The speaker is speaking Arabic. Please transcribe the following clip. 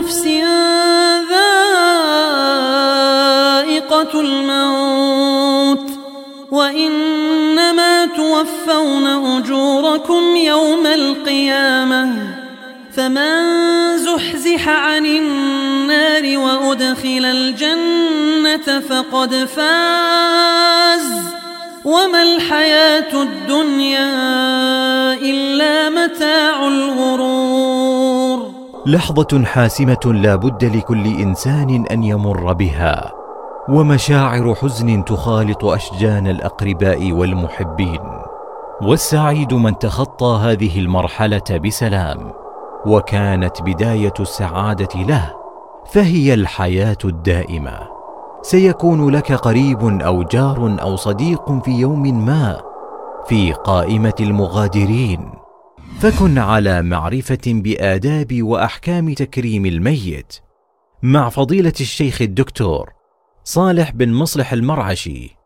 نفس ذائقة الموت وإنما توفون أجوركم يوم القيامة فمن زحزح عن النار وأدخل الجنة فقد فاز وما الحياة الدنيا إلا متاع الغرور. لحظة حاسمة لا بد لكل إنسان أن يمر بها، ومشاعر حزن تخالط أشجان الأقرباء والمحبين، والسعيد من تخطى هذه المرحلة بسلام، وكانت بداية السعادة له، فهي الحياة الدائمة. سيكون لك قريب أو جار أو صديق في يوم ما في قائمة المغادرين، فكن على معرفة بآداب وأحكام تكريم الميت. مع فضيلة الشيخ الدكتور صالح بن مصلح المرعشي.